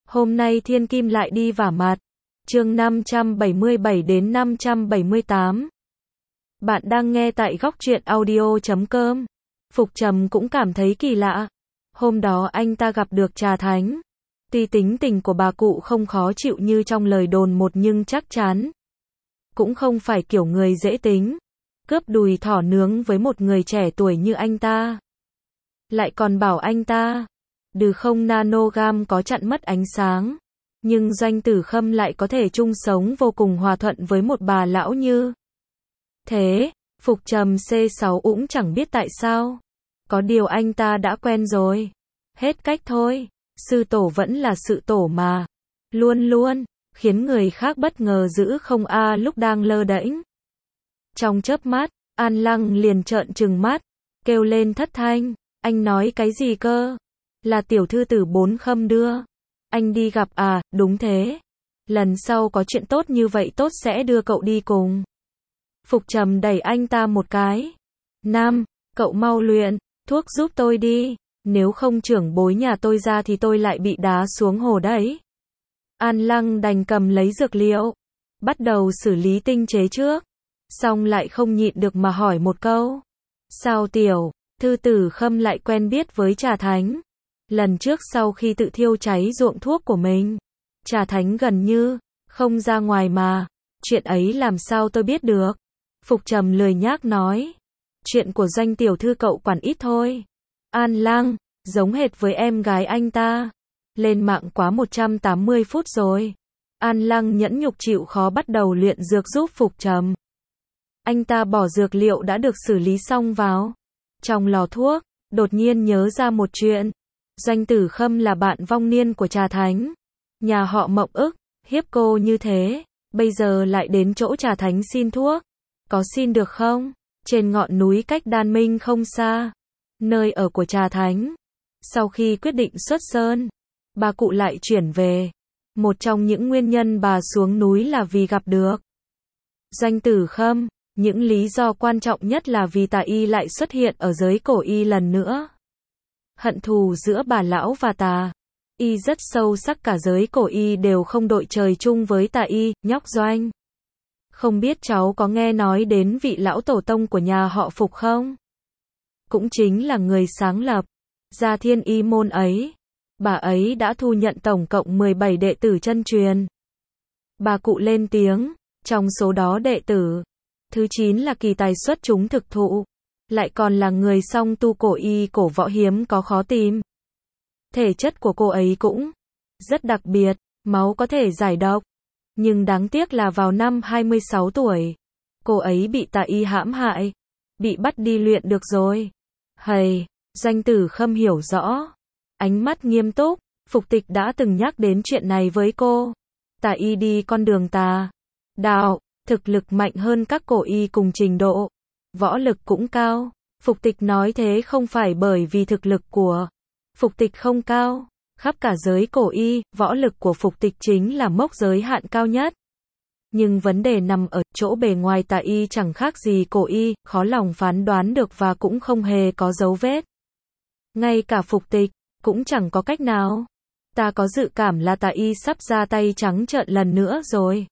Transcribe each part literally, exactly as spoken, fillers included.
Hôm nay thiên kim lại đi vả mặt. Chương năm trăm bảy mươi bảy đến năm trăm bảy mươi tám. Bạn đang nghe tại góc truyện audio chấm com. Phục Trầm cũng cảm thấy kỳ lạ. Hôm đó anh ta gặp được Trà Thánh. Tuy tính tình của bà cụ không khó chịu như trong lời đồn một nhưng chắc chắn cũng không phải kiểu người dễ tính. Cướp đùi thỏ nướng với một người trẻ tuổi như anh ta. Lại còn bảo anh ta đừ không nanogam có chặn mất ánh sáng. Nhưng Doanh Tử Khâm lại có thể chung sống vô cùng hòa thuận với một bà lão như thế. Phục Trầm C sáu cũng chẳng biết tại sao. Có điều anh ta đã quen rồi. Hết cách thôi. Sư tổ vẫn là sự tổ mà. Luôn luôn khiến người khác bất ngờ giữ không a lúc đang lơ đễnh. Trong chớp mắt, An Lăng liền trợn trừng mắt, kêu lên thất thanh, anh nói cái gì cơ? Là tiểu thư tử Bốn Khâm đưa. Anh đi gặp à, đúng thế. Lần sau có chuyện tốt như vậy tốt sẽ đưa cậu đi cùng. Phục Trầm đẩy anh ta một cái. Nam, cậu mau luyện thuốc giúp tôi đi. Nếu không trưởng bối nhà tôi ra thì tôi lại bị đá xuống hồ đấy. An Lăng đành cầm lấy dược liệu. Bắt đầu xử lý tinh chế trước. Xong lại không nhịn được mà hỏi một câu. Sao tiểu thư tử Khâm lại quen biết với Trà Thánh? Lần trước sau khi tự thiêu cháy ruộng thuốc của mình, Trà Thánh gần như không ra ngoài mà. Chuyện ấy làm sao tôi biết được? Phục Trầm lười nhác nói. Chuyện của Doanh tiểu thư cậu quản ít thôi. An Lăng, giống hệt với em gái anh ta. Lên mạng quá một trăm tám mươi phút rồi. An Lăng nhẫn nhục chịu khó bắt đầu luyện dược giúp Phục Trầm. Anh ta bỏ dược liệu đã được xử lý xong vào trong lò thuốc, đột nhiên nhớ ra một chuyện. Doanh Tử Khâm là bạn vong niên của Trà Thánh. Nhà họ Mộng ức, hiếp cô như thế, bây giờ lại đến chỗ Trà Thánh xin thuốc. Có xin được không? Trên ngọn núi cách Đan Minh không xa, nơi ở của Trà Thánh. Sau khi quyết định xuất sơn, bà cụ lại chuyển về. Một trong những nguyên nhân bà xuống núi là vì gặp được Doanh Tử Khâm. Những lý do quan trọng nhất là vì tà y lại xuất hiện ở giới cổ y lần nữa. Hận thù giữa bà lão và tà y rất sâu sắc, cả giới cổ y đều không đội trời chung với tà y. Nhóc Doanh, không biết cháu có nghe nói đến vị lão tổ tông của nhà họ Phục không? Cũng chính là người sáng lập ra Thiên Y môn ấy. Bà ấy đã thu nhận tổng cộng mười bảy đệ tử chân truyền. Bà cụ lên tiếng, trong số đó đệ tử thứ chín là kỳ tài xuất chúng thực thụ, lại còn là người song tu cổ y cổ võ hiếm có khó tìm. Thể chất của cô ấy cũng rất đặc biệt, máu có thể giải độc. Nhưng đáng tiếc là vào năm hai mươi sáu tuổi, cô ấy bị tà y hãm hại, bị bắt đi luyện được rồi. Hầy, Doanh Tử Khâm hiểu rõ. Ánh mắt nghiêm túc, Phục Tịch đã từng nhắc đến chuyện này với cô. Tà y đi con đường tà đạo, thực lực mạnh hơn các cổ y cùng trình độ, võ lực cũng cao. Phục Tịch nói thế không phải bởi vì thực lực của Phục Tịch không cao. Khắp cả giới cổ y, võ lực của Phục Tịch chính là mốc giới hạn cao nhất. Nhưng vấn đề nằm ở chỗ bề ngoài tà y chẳng khác gì cổ y, khó lòng phán đoán được và cũng không hề có dấu vết. Ngay cả Phục Tịch cũng chẳng có cách nào. Ta có dự cảm là tà y sắp ra tay trắng trợn lần nữa rồi.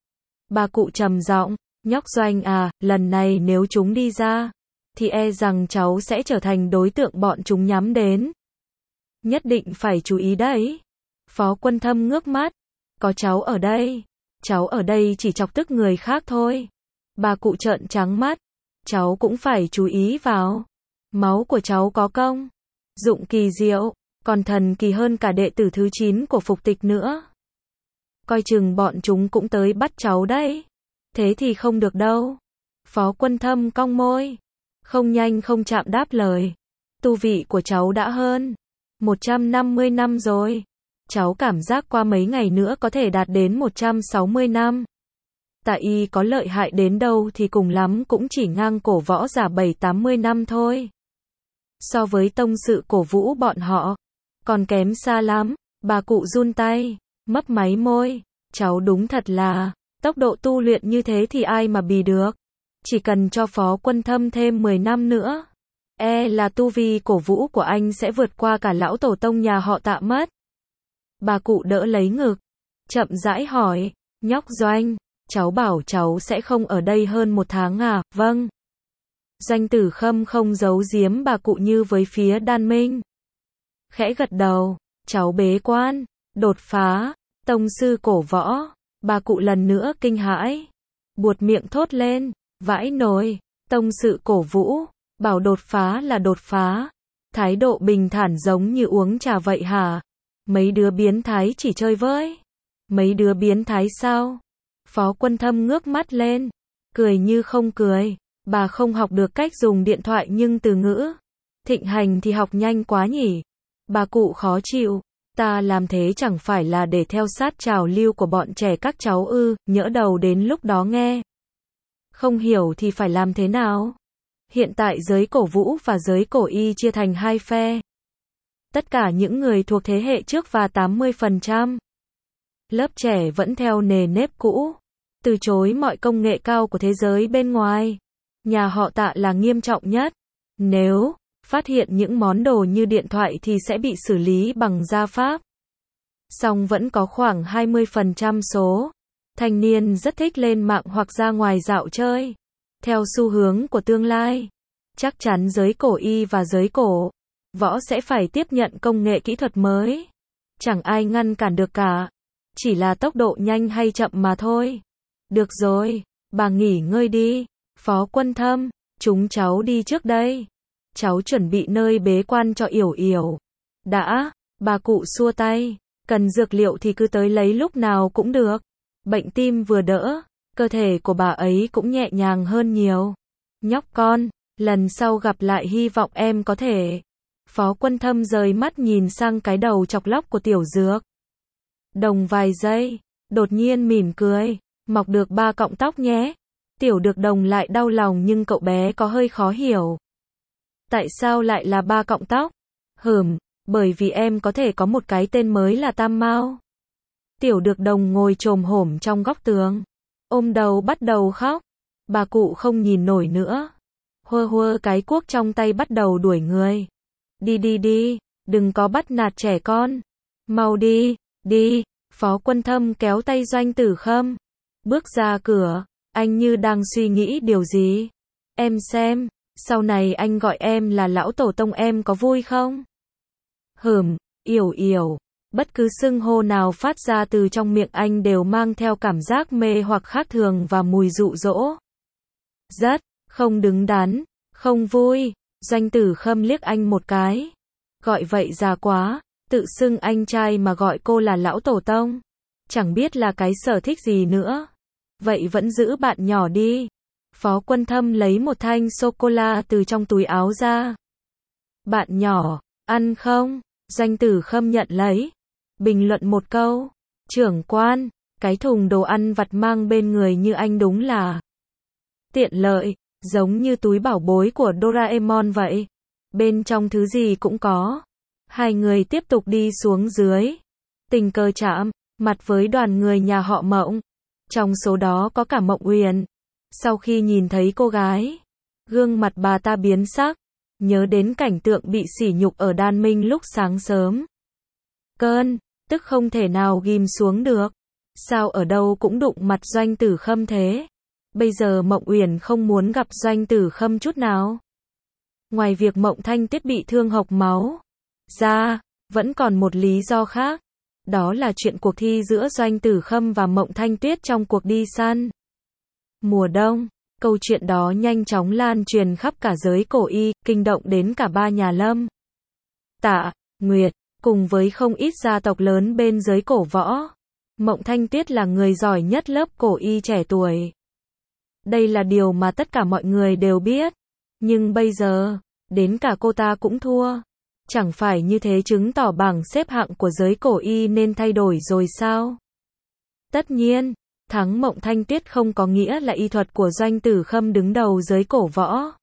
Bà cụ trầm giọng, nhóc Doanh à, lần này nếu chúng đi ra, thì e rằng cháu sẽ trở thành đối tượng bọn chúng nhắm đến. Nhất định phải chú ý đấy. Phó Quân Thâm ngước mắt, có cháu ở đây, cháu ở đây chỉ chọc tức người khác thôi. Bà cụ trợn trắng mắt, cháu cũng phải chú ý vào. Máu của cháu có công dụng kỳ diệu, còn thần kỳ hơn cả đệ tử thứ chín của Phục Tịch nữa. Coi chừng bọn chúng cũng tới bắt cháu đấy. Thế thì không được đâu. Phó Quân Thâm cong môi, không nhanh không chậm đáp lời. Tu vị của cháu đã hơn một trăm năm mươi năm rồi. Cháu cảm giác qua mấy ngày nữa có thể đạt đến một trăm sáu mươi năm. Tà y có lợi hại đến đâu thì cùng lắm cũng chỉ ngang cổ võ giả bảy tám mươi năm thôi. So với tông sự cổ vũ bọn họ, còn kém xa lắm. Bà cụ run tay, mấp máy môi. Cháu đúng thật là, tốc độ tu luyện như thế thì ai mà bì được. Chỉ cần cho Phó Quân Thâm thêm mười năm nữa, e là tu vi cổ vũ của anh sẽ vượt qua cả lão tổ tông nhà họ Tạ mất. Bà cụ đỡ lấy ngực, chậm rãi hỏi, nhóc Doanh, cháu bảo cháu sẽ không ở đây hơn một tháng à? Vâng. Doanh Tử Khâm không giấu giếm bà cụ như với phía Đan Minh. Khẽ gật đầu, cháu bế quan, đột phá, tông sư cổ võ. Bà cụ lần nữa kinh hãi, buột miệng thốt lên, vãi nồi, tông sư cổ vũ, bảo đột phá là đột phá. Thái độ bình thản giống như uống trà vậy hả? Mấy đứa biến thái chỉ chơi với. Mấy đứa biến thái sao? Phó Quân Thâm ngước mắt lên, cười như không cười. Bà không học được cách dùng điện thoại nhưng từ ngữ thịnh hành thì học nhanh quá nhỉ. Bà cụ khó chịu, ta làm thế chẳng phải là để theo sát trào lưu của bọn trẻ các cháu ư? Nhỡ đầu đến lúc đó nghe không hiểu thì phải làm thế nào? Hiện tại giới cổ vũ và giới cổ y chia thành hai phe. Tất cả những người thuộc thế hệ trước và tám mươi phần trăm lớp trẻ vẫn theo nề nếp cũ, từ chối mọi công nghệ cao của thế giới bên ngoài. Nhà họ Tạ là nghiêm trọng nhất. Nếu phát hiện những món đồ như điện thoại thì sẽ bị xử lý bằng gia pháp. Song vẫn có khoảng hai mươi phần trăm số thanh niên rất thích lên mạng hoặc ra ngoài dạo chơi. Theo xu hướng của tương lai, chắc chắn giới cổ y và giới cổ võ sẽ phải tiếp nhận công nghệ kỹ thuật mới. Chẳng ai ngăn cản được cả. Chỉ là tốc độ nhanh hay chậm mà thôi. Được rồi, bà nghỉ ngơi đi. Phó Quân Thâm, chúng cháu đi trước đây. Cháu chuẩn bị nơi bế quan cho Yểu Yểu. Đã, bà cụ xua tay. Cần dược liệu thì cứ tới lấy lúc nào cũng được. Bệnh tim vừa đỡ, cơ thể của bà ấy cũng nhẹ nhàng hơn nhiều. Nhóc con, lần sau gặp lại hy vọng em có thể. Phó Quân Thâm rời mắt nhìn sang cái đầu chọc lóc của Tiểu Dược Đồng vài giây, đột nhiên mỉm cười. Mọc được ba cọng tóc nhé. Tiểu Dược Đồng lại đau lòng nhưng cậu bé có hơi khó hiểu. Tại sao lại là ba cọng tóc? Hừm, bởi vì em có thể có một cái tên mới là Tam Mao. Tiểu Dược Đồng ngồi chồm hổm trong góc tường, ôm đầu bắt đầu khóc. Bà cụ không nhìn nổi nữa, hơ hơ cái cuốc trong tay bắt đầu đuổi người. Đi đi đi, đừng có bắt nạt trẻ con. Mau đi, đi. Phó Quân Thâm kéo tay Doanh Tử Khâm, bước ra cửa. Anh như đang suy nghĩ điều gì. Em xem, sau này anh gọi em là lão tổ tông em có vui không? Hừm, Yểu Yểu. Bất cứ xưng hô nào phát ra từ trong miệng anh đều mang theo cảm giác mê hoặc khác thường và mùi dụ dỗ. Rất không đứng đắn, không vui. Doanh Tử Khâm liếc anh một cái. Gọi vậy già quá, tự xưng anh trai mà gọi cô là lão tổ tông. Chẳng biết là cái sở thích gì nữa. Vậy vẫn giữ bạn nhỏ đi. Phó Quân Thâm lấy một thanh sô-cô-la từ trong túi áo ra. Bạn nhỏ, ăn không? Doanh Tử Khâm nhận lấy. Bình luận một câu. Trưởng quan, cái thùng đồ ăn vặt mang bên người như anh đúng là tiện lợi, giống như túi bảo bối của Doraemon vậy. Bên trong thứ gì cũng có. Hai người tiếp tục đi xuống dưới. Tình cờ chạm mặt với đoàn người nhà họ Mộng. Trong số đó có cả Mộng Uyển. Sau khi nhìn thấy cô gái, gương mặt bà ta biến sắc, nhớ đến cảnh tượng bị sỉ nhục ở Đan Minh lúc sáng sớm. Cơn tức không thể nào ghim xuống được. Sao ở đâu cũng đụng mặt Doanh Tử Khâm thế? Bây giờ Mộng Uyển không muốn gặp Doanh Tử Khâm chút nào. Ngoài việc Mộng Thanh Tuyết bị thương hộc máu ra, vẫn còn một lý do khác. Đó là chuyện cuộc thi giữa Doanh Tử Khâm và Mộng Thanh Tuyết trong cuộc đi săn mùa đông. Câu chuyện đó nhanh chóng lan truyền khắp cả giới cổ y, kinh động đến cả ba nhà Lâm, Tạ, Nguyệt, cùng với không ít gia tộc lớn bên giới cổ võ. Mộng Thanh Tuyết là người giỏi nhất lớp cổ y trẻ tuổi. Đây là điều mà tất cả mọi người đều biết. Nhưng bây giờ, đến cả cô ta cũng thua. Chẳng phải như thế chứng tỏ bảng xếp hạng của giới cổ y nên thay đổi rồi sao? Tất nhiên, thắng Mộng Thanh Tuyết không có nghĩa là y thuật của Doanh Tử Khâm đứng đầu giới cổ võ.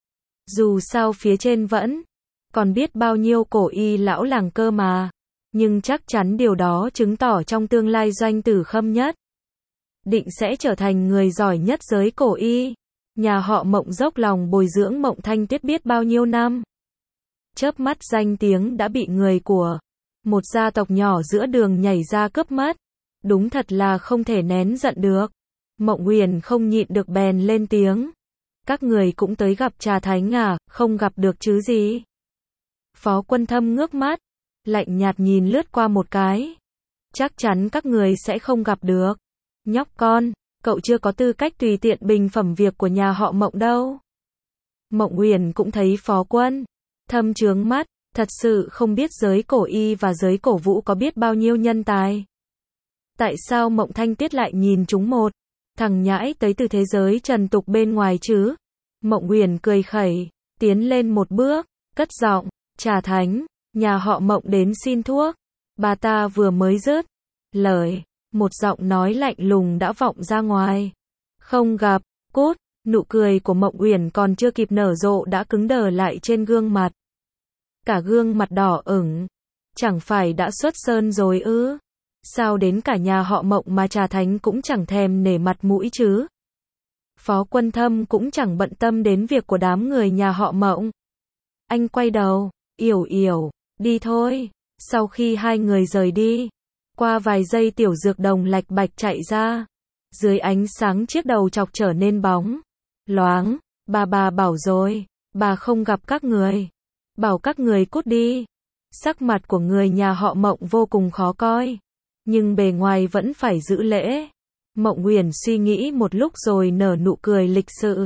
Dù sao phía trên vẫn còn biết bao nhiêu cổ y lão làng cơ mà. Nhưng chắc chắn điều đó chứng tỏ trong tương lai Doanh Tử Khâm nhất định sẽ trở thành người giỏi nhất giới cổ y. Nhà họ Mộng dốc lòng bồi dưỡng Mộng Thanh Tuyết biết bao nhiêu năm. Chớp mắt danh tiếng đã bị người của Một gia tộc nhỏ giữa đường nhảy ra cướp mất. Đúng thật là không thể nén giận được. Mộng Huyền không nhịn được bèn lên tiếng. Các người cũng tới gặp Trà Thánh à, không gặp được chứ gì. Phó Quân Thâm ngước mắt, lạnh nhạt nhìn lướt qua một cái. Chắc chắn các người sẽ không gặp được. Nhóc con, cậu chưa có tư cách tùy tiện bình phẩm việc của nhà họ Mộng đâu. Mộng Huyền cũng thấy Phó Quân Thâm trướng mắt, thật sự không biết giới cổ y và giới cổ vũ có biết bao nhiêu nhân tài. Tại sao Mộng Thanh Tiết lại nhìn chúng một thằng nhãi tới từ thế giới trần tục bên ngoài chứ? Mộng Huyền cười khẩy, tiến lên một bước, cất giọng, Trà Thánh, nhà họ Mộng đến xin thuốc. Bà ta vừa mới dứt lời, một giọng nói lạnh lùng đã vọng ra ngoài. Không gặp, cút, nụ cười của Mộng Huyền còn chưa kịp nở rộ đã cứng đờ lại trên gương mặt. Cả gương mặt đỏ ửng, chẳng phải đã xuất sơn rồi ư? Sao đến cả nhà họ Mộng mà Trà Thánh cũng chẳng thèm nể mặt mũi chứ? Phó Quân Thâm cũng chẳng bận tâm đến việc của đám người nhà họ Mộng. Anh quay đầu, Yểu Yểu, đi thôi. Sau khi hai người rời đi, qua vài giây Tiểu Dược Đồng lạch bạch chạy ra. Dưới ánh sáng chiếc đầu chọc trở nên bóng loáng. Bà bà bảo rồi, bà không gặp các người. Bảo các người cút đi. Sắc mặt của người nhà họ Mộng vô cùng khó coi. Nhưng bề ngoài vẫn phải giữ lễ. Mộng Huyền suy nghĩ một lúc rồi nở nụ cười lịch sự.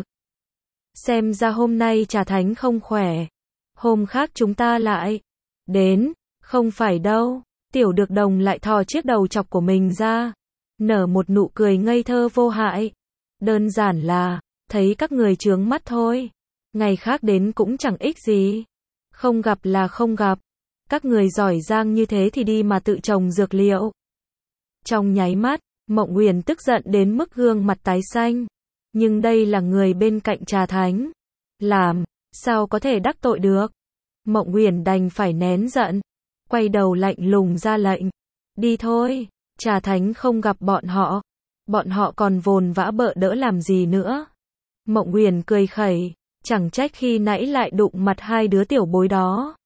Xem ra hôm nay Trà Thánh không khỏe. Hôm khác chúng ta lại đến. Không phải đâu. Tiểu Dược Đồng lại thò chiếc đầu chọc của mình ra. Nở một nụ cười ngây thơ vô hại. Đơn giản là, thấy các người chướng mắt thôi. Ngày khác đến cũng chẳng ích gì. Không gặp là không gặp. Các người giỏi giang như thế thì đi mà tự trồng dược liệu. Trong nháy mắt, Mộng Huyền tức giận đến mức gương mặt tái xanh. Nhưng đây là người bên cạnh Trà Thánh. Làm, sao có thể đắc tội được? Mộng Huyền đành phải nén giận. Quay đầu lạnh lùng ra lệnh. Đi thôi, Trà Thánh không gặp bọn họ. Bọn họ còn vồn vã bợ đỡ làm gì nữa. Mộng Huyền cười khẩy. Chẳng trách khi nãy lại đụng mặt hai đứa tiểu bối đó.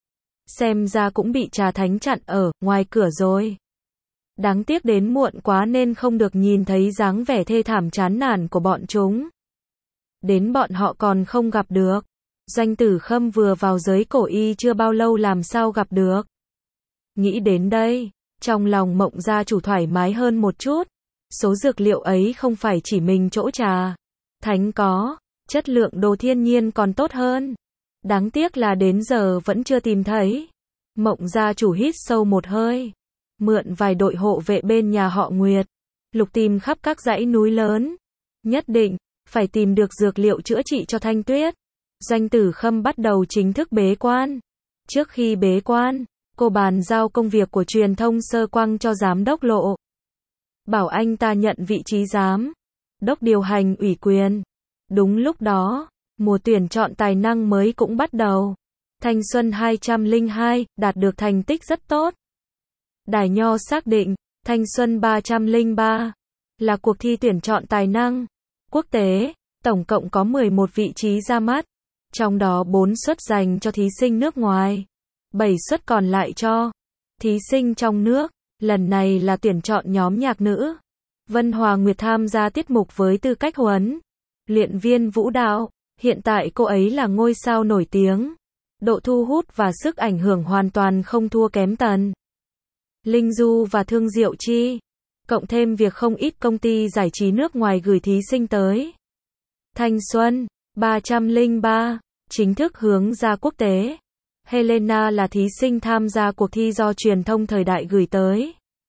Xem ra cũng bị Trà Thánh chặn ở ngoài cửa rồi. Đáng tiếc đến muộn quá nên không được nhìn thấy dáng vẻ thê thảm chán nản của bọn chúng. Đến bọn họ còn không gặp được. Doanh Tử Khâm vừa vào giới cổ y chưa bao lâu làm sao gặp được. Nghĩ đến đây, trong lòng Mộng gia chủ thoải mái hơn một chút. Số dược liệu ấy không phải chỉ mình chỗ Trà Thánh có, chất lượng đồ thiên nhiên còn tốt hơn. Đáng tiếc là đến giờ vẫn chưa tìm thấy. Mộng gia chủ hít sâu một hơi. Mượn vài đội hộ vệ bên nhà họ Nguyệt. Lục tìm khắp các dãy núi lớn. Nhất định, phải tìm được dược liệu chữa trị cho Thanh Tuyết. Doanh Tử Khâm bắt đầu chính thức bế quan. Trước khi bế quan, cô bàn giao công việc của truyền thông sơ quang cho giám đốc Lộ. Bảo anh ta nhận vị trí giám đốc điều hành ủy quyền. Đúng lúc đó, mùa tuyển chọn tài năng mới cũng bắt đầu. Thanh Xuân hai không không hai đạt được thành tích rất tốt. Đài Nho xác định, Thanh Xuân ba không không ba là cuộc thi tuyển chọn tài năng quốc tế, tổng cộng có mười một vị trí ra mắt, trong đó bốn suất dành cho thí sinh nước ngoài, bảy suất còn lại cho thí sinh trong nước. Lần này là tuyển chọn nhóm nhạc nữ. Vân Hòa Nguyệt tham gia tiết mục với tư cách huấn luyện viên vũ đạo. Hiện tại cô ấy là ngôi sao nổi tiếng. Độ thu hút và sức ảnh hưởng hoàn toàn không thua kém Tần Linh Du và Thương Diệu Chi. Cộng thêm việc không ít công ty giải trí nước ngoài gửi thí sinh tới. Thanh Xuân ba không không ba chính thức hướng ra quốc tế. Helena là thí sinh tham gia cuộc thi do truyền thông thời đại gửi tới.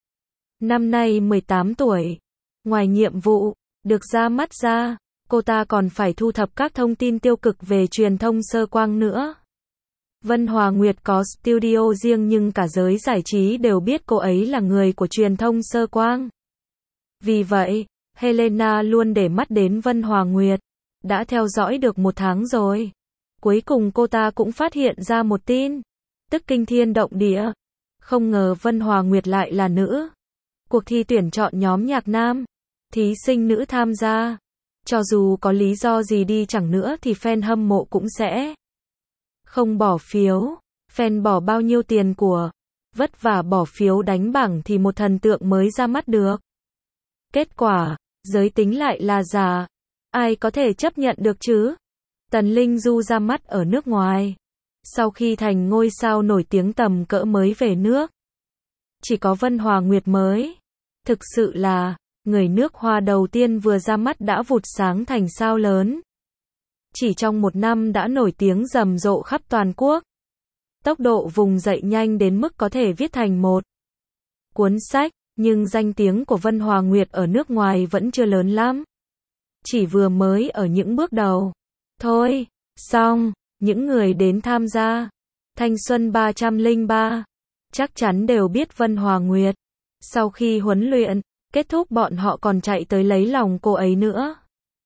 Năm nay mười tám tuổi. Ngoài nhiệm vụ được ra mắt ra, cô ta còn phải thu thập các thông tin tiêu cực về truyền thông sơ quang nữa. Vân Hòa Nguyệt có studio riêng nhưng cả giới giải trí đều biết cô ấy là người của truyền thông sơ quang. Vì vậy, Helena luôn để mắt đến Vân Hòa Nguyệt. Đã theo dõi được một tháng rồi. Cuối cùng cô ta cũng phát hiện ra một tin tức kinh thiên động địa. Không ngờ Vân Hòa Nguyệt lại là nữ. Cuộc thi tuyển chọn nhóm nhạc nam. Thí sinh nữ tham gia. Cho dù có lý do gì đi chẳng nữa thì fan hâm mộ cũng sẽ không bỏ phiếu. Fan bỏ bao nhiêu tiền của vất vả bỏ phiếu đánh bảng thì một thần tượng mới ra mắt được. Kết quả, giới tính lại là giả. Ai có thể chấp nhận được chứ? Tần Linh Du ra mắt ở nước ngoài. Sau khi thành ngôi sao nổi tiếng tầm cỡ mới về nước. Chỉ có Vân Hòa Nguyệt mới. Thực sự là, người nước Hoa đầu tiên vừa ra mắt đã vụt sáng thành sao lớn. Chỉ trong một năm đã nổi tiếng rầm rộ khắp toàn quốc. Tốc độ vùng dậy nhanh đến mức có thể viết thành một cuốn sách, nhưng danh tiếng của Vân Hòa Nguyệt ở nước ngoài vẫn chưa lớn lắm. Chỉ vừa mới ở những bước đầu. Thôi, xong, những người đến tham gia Thanh Xuân ba không ba chắc chắn đều biết Vân Hòa Nguyệt. Sau khi huấn luyện kết thúc bọn họ còn chạy tới lấy lòng cô ấy nữa.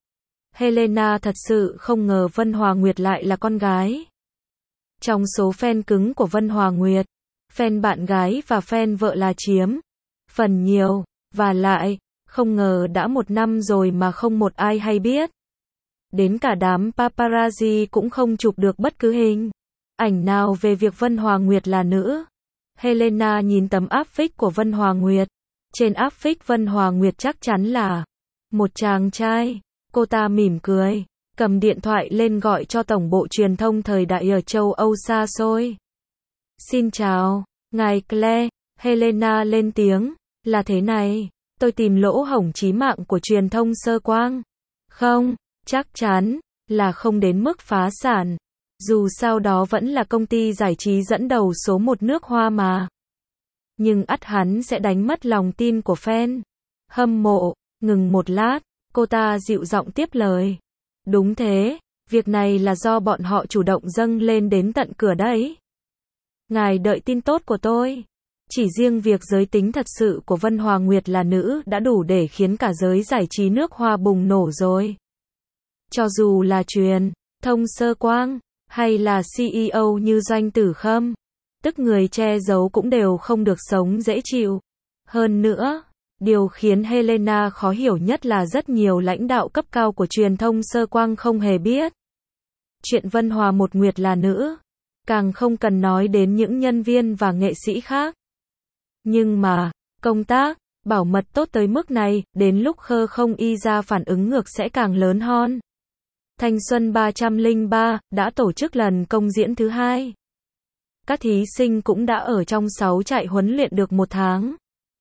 Helena thật sự không ngờ Vân Hòa Nguyệt lại là con gái. Trong số fan cứng của Vân Hòa Nguyệt, fan bạn gái và fan vợ là chiếm phần nhiều, và lại, không ngờ đã một năm rồi mà không một ai hay biết. Đến cả đám paparazzi cũng không chụp được bất cứ hình ảnh nào về việc Vân Hòa Nguyệt là nữ. Helena nhìn tấm áp phích của Vân Hòa Nguyệt. Trên áp phích Vân Hòa Nguyệt chắc chắn là một chàng trai. Cô ta mỉm cười, cầm điện thoại lên gọi cho tổng bộ truyền thông thời đại ở châu Âu xa xôi. Xin chào, ngài Claire. Helena lên tiếng, là thế này, tôi tìm lỗ hổng chí mạng của truyền thông sơ quang. Không, chắc chắn là không đến mức phá sản. Dù sao đó vẫn là công ty giải trí dẫn đầu số một nước Hoa mà. Nhưng ắt hắn sẽ đánh mất lòng tin của fan hâm mộ. Ngừng một lát, cô ta dịu giọng tiếp lời. Đúng thế, việc này là do bọn họ chủ động dâng lên đến tận cửa đấy. Ngài đợi tin tốt của tôi. Chỉ riêng việc giới tính thật sự của Vân Hòa Nguyệt là nữ đã đủ để khiến cả giới giải trí nước Hoa bùng nổ rồi. Cho dù là truyền thông sơ quang, hay là xê e ô như Doanh Tử Khâm, tức người che giấu cũng đều không được sống dễ chịu. Hơn nữa, điều khiến Helena khó hiểu nhất là rất nhiều lãnh đạo cấp cao của truyền thông sơ quang không hề biết chuyện Vân Hòa một Nguyệt là nữ, càng không cần nói đến những nhân viên và nghệ sĩ khác. Nhưng mà, công tác bảo mật tốt tới mức này, đến lúc khơ không y ra phản ứng ngược sẽ càng lớn hơn. Thanh Xuân ba không ba đã tổ chức lần công diễn thứ hai. Các thí sinh cũng đã ở trong sáu trại huấn luyện được một tháng.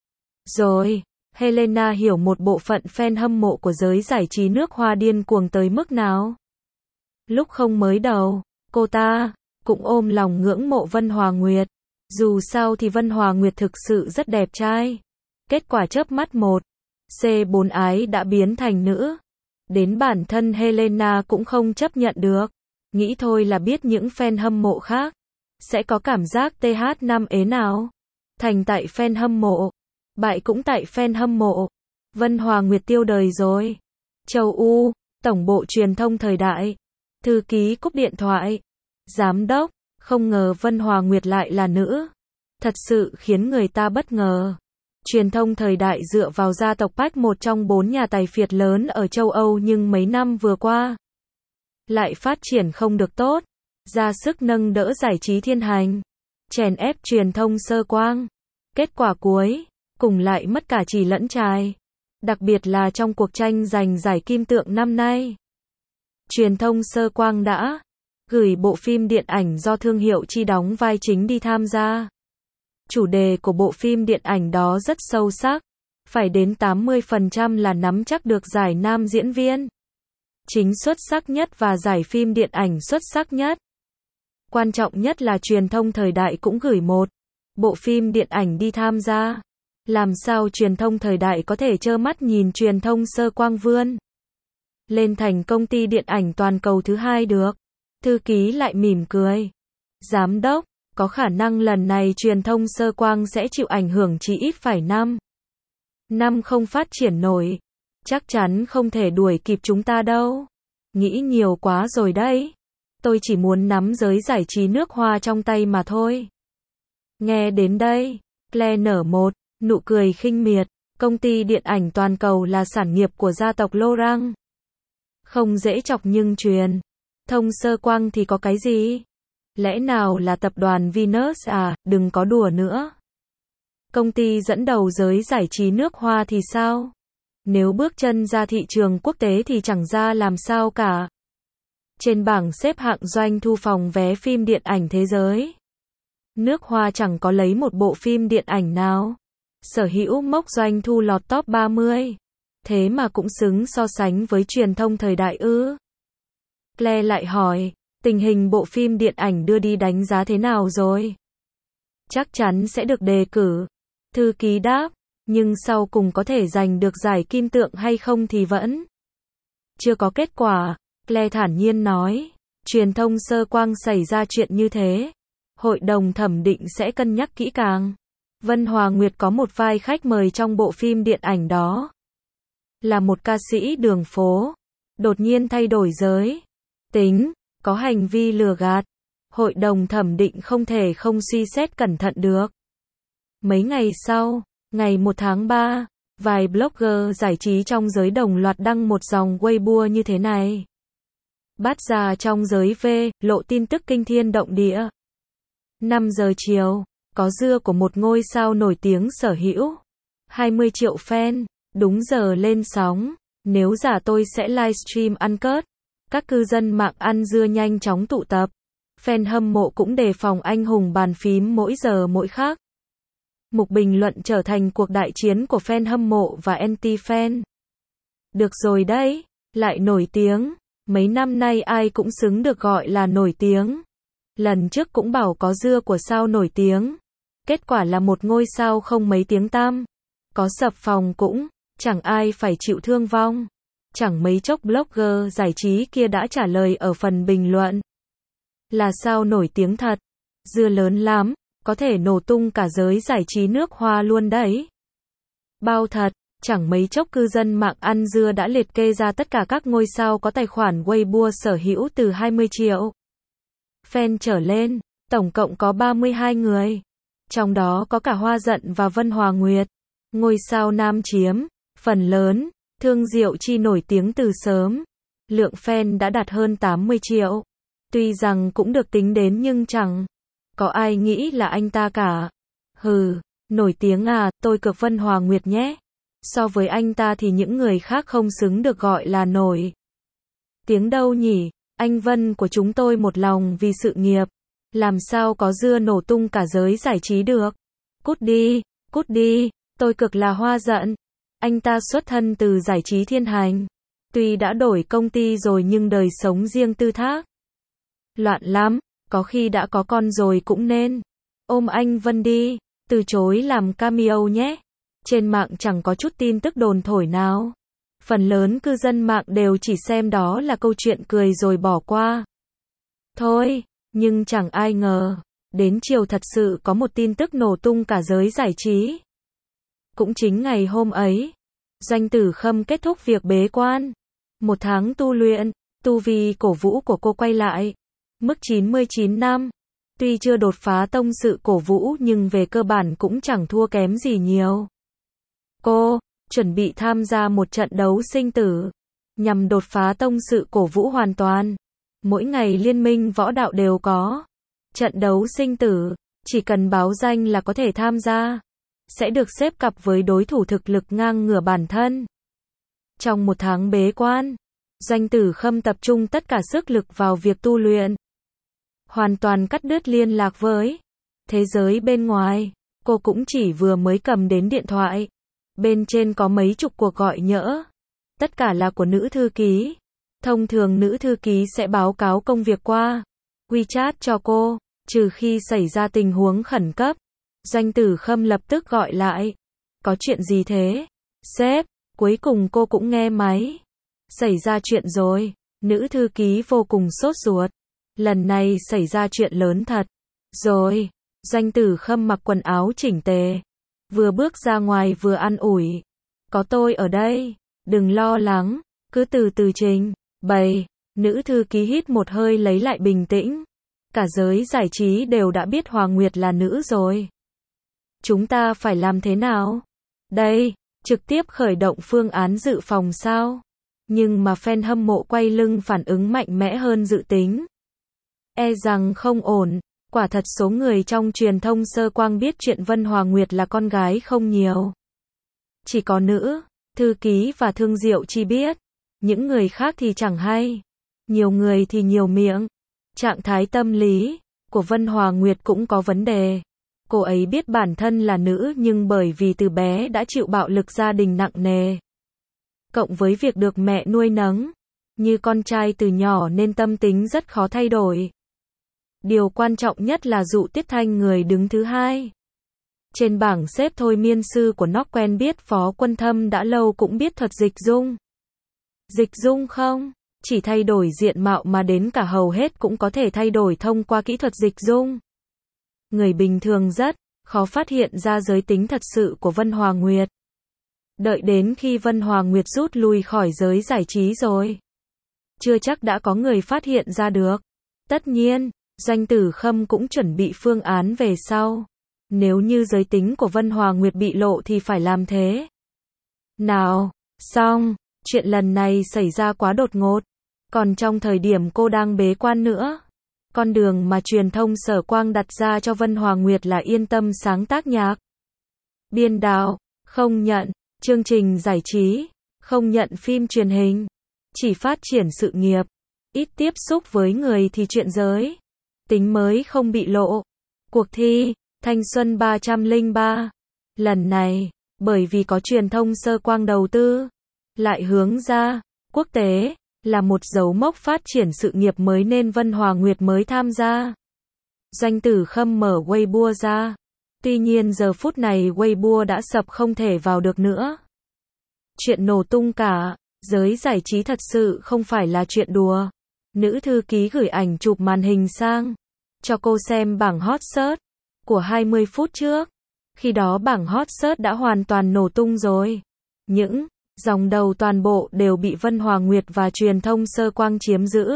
Rồi, Helena hiểu một bộ phận fan hâm mộ của giới giải trí nước Hoa điên cuồng tới mức nào. Lúc không mới đầu, cô ta cũng ôm lòng ngưỡng mộ Vân Hòa Nguyệt. Dù sao thì Vân Hòa Nguyệt thực sự rất đẹp trai. Kết quả chớp mắt một, C bốn ái đã biến thành nữ. Đến bản thân Helena cũng không chấp nhận được. Nghĩ thôi là biết những fan hâm mộ khác sẽ có cảm giác tê hát năm ế nào. Thành tại fan hâm mộ, bại cũng tại fan hâm mộ. Vân Hòa Nguyệt tiêu đời rồi. Châu U, tổng bộ truyền thông thời đại. Thư ký cúp điện thoại. Giám đốc, không ngờ Vân Hòa Nguyệt lại là nữ. Thật sự khiến người ta bất ngờ. Truyền thông thời đại dựa vào gia tộc Bách, một trong bốn nhà tài phiệt lớn ở châu Âu, nhưng mấy năm vừa qua lại phát triển không được tốt. Ra sức nâng đỡ giải trí thiên hành, chèn ép truyền thông sơ quang. Kết quả cuối cùng lại mất cả chì lẫn chài. Đặc biệt là trong cuộc tranh giành giải kim tượng năm nay. Truyền thông sơ quang đã gửi bộ phim điện ảnh do thương hiệu chi đóng vai chính đi tham gia. Chủ đề của bộ phim điện ảnh đó rất sâu sắc. Phải đến tám mươi phần trăm là nắm chắc được giải nam diễn viên chính xuất sắc nhất và giải phim điện ảnh xuất sắc nhất. Quan trọng nhất là truyền thông thời đại cũng gửi một bộ phim điện ảnh đi tham gia. Làm sao truyền thông thời đại có thể trơ mắt nhìn truyền thông sơ quang vươn lên thành công ty điện ảnh toàn cầu thứ hai được. Thư ký lại mỉm cười. Giám đốc, có khả năng lần này truyền thông sơ quang sẽ chịu ảnh hưởng chỉ ít phải năm. Năm không phát triển nổi. Chắc chắn không thể đuổi kịp chúng ta đâu. Nghĩ nhiều quá rồi đấy. Tôi chỉ muốn nắm giới giải trí nước Hoa trong tay mà thôi. Nghe đến đây, Claire nở một nụ cười khinh miệt. Công ty điện ảnh toàn cầu là sản nghiệp của gia tộc Laurent. Không dễ chọc nhưng truyền thông sơ quang thì có cái gì? Lẽ nào là tập đoàn Venus à? Đừng có đùa nữa. Công ty dẫn đầu giới giải trí nước Hoa thì sao? Nếu bước chân ra thị trường quốc tế thì chẳng ra làm sao cả. Trên bảng xếp hạng doanh thu phòng vé phim điện ảnh thế giới, nước Hoa chẳng có lấy một bộ phim điện ảnh nào sở hữu mốc doanh thu lọt top ba mươi. Thế mà cũng xứng so sánh với truyền thông thời đại ư? Claire lại hỏi, tình hình bộ phim điện ảnh đưa đi đánh giá thế nào rồi? Chắc chắn sẽ được đề cử. Thư ký đáp, nhưng sau cùng có thể giành được giải kim tượng hay không thì vẫn chưa có kết quả. Claire thản nhiên nói, truyền thông sơ quang xảy ra chuyện như thế, hội đồng thẩm định sẽ cân nhắc kỹ càng. Vân Hòa Nguyệt có một vai khách mời trong bộ phim điện ảnh đó, là một ca sĩ đường phố, đột nhiên thay đổi giới tính, có hành vi lừa gạt. Hội đồng thẩm định không thể không suy xét cẩn thận được. Mấy ngày sau, ngày một tháng ba, vài blogger giải trí trong giới đồng loạt đăng một dòng Weibo như thế này. Bắt ra trong giới V, lộ tin tức kinh thiên động địa. năm giờ chiều, có dưa của một ngôi sao nổi tiếng sở hữu hai mươi triệu fan, đúng giờ lên sóng. Nếu giả tôi sẽ livestream ăn cớt. Các cư dân mạng ăn dưa nhanh chóng tụ tập. Fan hâm mộ cũng đề phòng anh hùng bàn phím mỗi giờ mỗi khác. Mục bình luận trở thành cuộc đại chiến của fan hâm mộ và anti-fan. Được rồi đấy, lại nổi tiếng. Mấy năm nay ai cũng xứng được gọi là nổi tiếng. Lần trước cũng bảo có dưa của sao nổi tiếng. Kết quả là một ngôi sao không mấy tiếng tăm. Có sập phòng cũng, chẳng ai phải chịu thương vong. Chẳng mấy chốc blogger giải trí kia đã trả lời ở phần bình luận. Là sao nổi tiếng thật. Dưa lớn lắm, có thể nổ tung cả giới giải trí nước Hoa luôn đấy. Bao thật, chẳng mấy chốc cư dân mạng ăn dưa đã liệt kê ra tất cả các ngôi sao có tài khoản Weibo sở hữu từ hai mươi triệu fan trở lên, tổng cộng có ba mươi hai người. Trong đó có cả Hoa Dận và Vân Hòa Nguyệt. Ngôi sao nam chiếm phần lớn. Thương Diệu Chi nổi tiếng từ sớm, lượng fan đã đạt hơn tám mươi triệu. Tuy rằng cũng được tính đến nhưng chẳng có ai nghĩ là anh ta cả. Hừ, nổi tiếng à, tôi cực Vân Hòa Nguyệt nhé. So với anh ta thì những người khác không xứng được gọi là nổi tiếng đâu nhỉ. Anh Vân của chúng tôi một lòng vì sự nghiệp, làm sao có dưa nổ tung cả giới giải trí được. Cút đi, cút đi, tôi cực là Hoa Dận. Anh ta xuất thân từ giải trí thiên hành. Tuy đã đổi công ty rồi nhưng đời sống riêng tư thác loạn lắm, có khi đã có con rồi cũng nên ôm anh Vân đi, từ chối làm cameo nhé. Trên mạng chẳng có chút tin tức đồn thổi nào. Phần lớn cư dân mạng đều chỉ xem đó là câu chuyện cười rồi bỏ qua thôi, nhưng chẳng ai ngờ, đến chiều thật sự có một tin tức nổ tung cả giới giải trí. Cũng chính ngày hôm ấy, Doanh Tử Khâm kết thúc việc bế quan. Một tháng tu luyện, tu vi cổ vũ của cô quay lại. Mức chín mươi chín năm. Tuy chưa đột phá tông sự cổ vũ nhưng về cơ bản cũng chẳng thua kém gì nhiều. Cô chuẩn bị tham gia một trận đấu sinh tử, nhằm đột phá tông sự cổ vũ hoàn toàn. Mỗi ngày liên minh võ đạo đều có trận đấu sinh tử, chỉ cần báo danh là có thể tham gia. Sẽ được xếp cặp với đối thủ thực lực ngang ngửa bản thân. Trong một tháng bế quan, Doanh Tử Khâm tập trung tất cả sức lực vào việc tu luyện. Hoàn toàn cắt đứt liên lạc với thế giới bên ngoài. Cô cũng chỉ vừa mới cầm đến điện thoại. Bên trên có mấy chục cuộc gọi nhỡ. Tất cả là của nữ thư ký. Thông thường nữ thư ký sẽ báo cáo công việc qua WeChat cho cô, trừ khi xảy ra tình huống khẩn cấp. Doanh Tử Khâm lập tức gọi lại. Có chuyện gì thế? Sếp, cuối cùng cô cũng nghe máy. Xảy ra chuyện rồi. Nữ thư ký vô cùng sốt ruột. Lần này xảy ra chuyện lớn thật. Rồi. Doanh Tử Khâm mặc quần áo chỉnh tề. Vừa bước ra ngoài vừa an ủi. Có tôi ở đây. Đừng lo lắng. Cứ từ từ trình bày. Nữ thư ký hít một hơi lấy lại bình tĩnh. Cả giới giải trí đều đã biết Hòa Nguyệt là nữ rồi. Chúng ta phải làm thế nào? Đây, trực tiếp khởi động phương án dự phòng sao? Nhưng mà fan hâm mộ quay lưng phản ứng mạnh mẽ hơn dự tính. E rằng không ổn. Quả thật số người trong truyền thông sơ quang biết chuyện Vân Hòa Nguyệt là con gái không nhiều. Chỉ có nữ, thư ký và Thương Diệu Chi biết. Những người khác thì chẳng hay. Nhiều người thì nhiều miệng. Trạng thái tâm lý của Vân Hòa Nguyệt cũng có vấn đề. Cô ấy biết bản thân là nữ nhưng bởi vì từ bé đã chịu bạo lực gia đình nặng nề. Cộng với việc được mẹ nuôi nấng như con trai từ nhỏ nên tâm tính rất khó thay đổi. Điều quan trọng nhất là Dụ Tiết Thanh người đứng thứ hai. Trên bảng xếp thôi miên sư của nó quen biết Phó Quân Thâm đã lâu cũng biết thuật dịch dung. Dịch dung không chỉ thay đổi diện mạo mà đến cả hầu hết cũng có thể thay đổi thông qua kỹ thuật dịch dung. Người bình thường rất khó phát hiện ra giới tính thật sự của Vân Hòa Nguyệt. Đợi đến khi Vân Hòa Nguyệt rút lui khỏi giới giải trí rồi, chưa chắc đã có người phát hiện ra được. Tất nhiên, Doanh Tử Khâm cũng chuẩn bị phương án về sau. Nếu như giới tính của Vân Hòa Nguyệt bị lộ thì phải làm thế nào? Xong, chuyện lần này xảy ra quá đột ngột. Còn trong thời điểm cô đang bế quan nữa, con đường mà truyền thông Sở Quang đặt ra cho Vân Hòa Nguyệt là yên tâm sáng tác nhạc, biên đạo, không nhận chương trình giải trí, không nhận phim truyền hình, chỉ phát triển sự nghiệp, ít tiếp xúc với người thì chuyện giới tính mới không bị lộ. Cuộc thi Thanh Xuân ba không ba lần này, bởi vì có truyền thông Sơ Quang đầu tư, lại hướng ra quốc tế, là một dấu mốc phát triển sự nghiệp mới nên Vân Hòa Nguyệt mới tham gia. Doanh Tử Khâm mở Weibo ra. Tuy nhiên giờ phút này Weibo đã sập không thể vào được nữa. Chuyện nổ tung cả, giới giải trí thật sự không phải là chuyện đùa. Nữ thư ký gửi ảnh chụp màn hình sang cho cô xem bảng hot search của hai mươi phút trước. Khi đó bảng hot search đã hoàn toàn nổ tung rồi. Những dòng đầu toàn bộ đều bị Vân Hòa Nguyệt và truyền thông Sơ Quang chiếm giữ.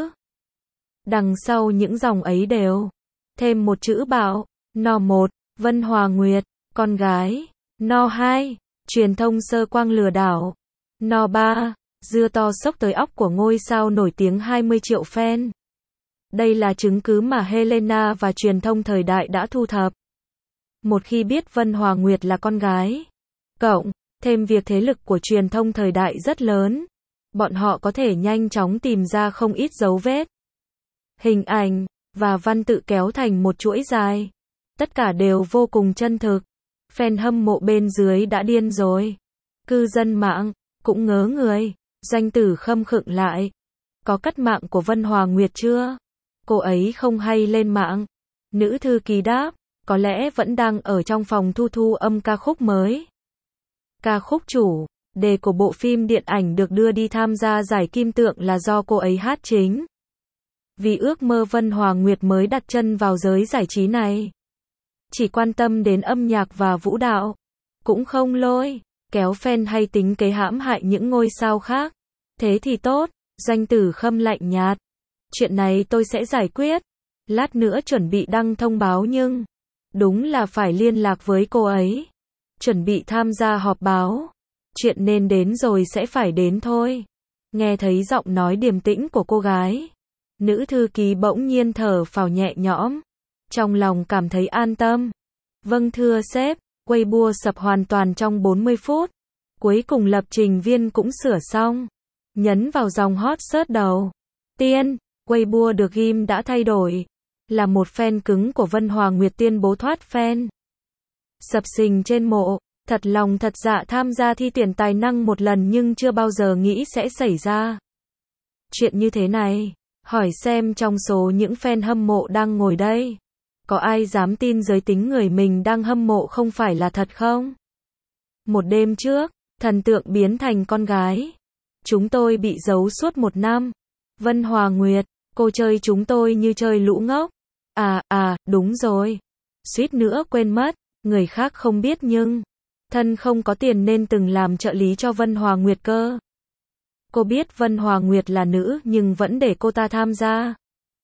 Đằng sau những dòng ấy đều thêm một chữ bạo. No một, Vân Hòa Nguyệt, con gái. No hai, truyền thông Sơ Quang lừa đảo. No ba, dưa to sốc tới óc của ngôi sao nổi tiếng hai mươi triệu fan. Đây là chứng cứ mà Helena và truyền thông thời đại đã thu thập. Một khi biết Vân Hòa Nguyệt là con gái, cộng thêm việc thế lực của truyền thông thời đại rất lớn, bọn họ có thể nhanh chóng tìm ra không ít dấu vết, hình ảnh và văn tự kéo thành một chuỗi dài. Tất cả đều vô cùng chân thực. Fan hâm mộ bên dưới đã điên rồi. Cư dân mạng cũng ngớ người. Doanh Tử Khâm khựng lại. Có cắt mạng của Vân Hòa Nguyệt chưa? Cô ấy không hay lên mạng. Nữ thư ký đáp, có lẽ vẫn đang ở trong phòng thu thu âm ca khúc mới. Ca khúc chủ đề của bộ phim điện ảnh được đưa đi tham gia giải Kim Tượng là do cô ấy hát chính. Vì ước mơ Vân Hòa Nguyệt mới đặt chân vào giới giải trí này. Chỉ quan tâm đến âm nhạc và vũ đạo. Cũng không lôi kéo fan hay tính kế hãm hại những ngôi sao khác. Thế thì tốt. Doanh Tử Khâm lạnh nhạt. Chuyện này tôi sẽ giải quyết. Lát nữa chuẩn bị đăng thông báo nhưng đúng là phải liên lạc với cô ấy. Chuẩn bị tham gia họp báo. Chuyện nên đến rồi sẽ phải đến thôi. Nghe thấy giọng nói điềm tĩnh của cô gái, nữ thư ký bỗng nhiên thở phào nhẹ nhõm. Trong lòng cảm thấy an tâm. Vâng thưa sếp, Weibo sập hoàn toàn trong bốn mươi phút. Cuối cùng lập trình viên cũng sửa xong. Nhấn vào dòng hot search đầu tiên, Weibo được ghim đã thay đổi. Là một fan cứng của Vân Hòa Nguyệt tuyên bố thoát fan. Sập sình trên mộ, thật lòng thật dạ tham gia thi tuyển tài năng một lần nhưng chưa bao giờ nghĩ sẽ xảy ra chuyện như thế này. Hỏi xem trong số những fan hâm mộ đang ngồi đây, có ai dám tin giới tính người mình đang hâm mộ không phải là thật không? Một đêm trước, thần tượng biến thành con gái. Chúng tôi bị giấu suốt một năm. Vân Hòa Nguyệt, cô chơi chúng tôi như chơi lũ ngốc. À, à, đúng rồi. Suýt nữa quên mất, người khác không biết nhưng thân không có tiền nên từng làm trợ lý cho Vân Hòa Nguyệt cơ. Cô biết Vân Hòa Nguyệt là nữ nhưng vẫn để cô ta tham gia.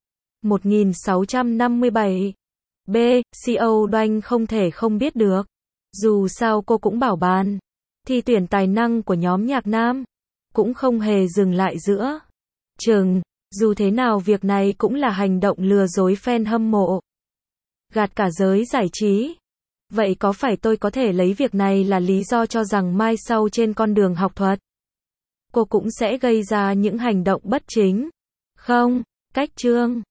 một nghìn sáu trăm năm mươi bảy. B. xê e ô Đoanh không thể không biết được. Dù sao cô cũng bảo bàn. Thi tuyển tài năng của nhóm nhạc nam cũng không hề dừng lại giữa chừng. Dù thế nào việc này cũng là hành động lừa dối fan hâm mộ. gạt cả giới giải trí. Vậy có phải tôi có thể lấy việc này là lý do cho rằng mai sau trên con đường học thuật, cô cũng sẽ gây ra những hành động bất chính? Không, cách chương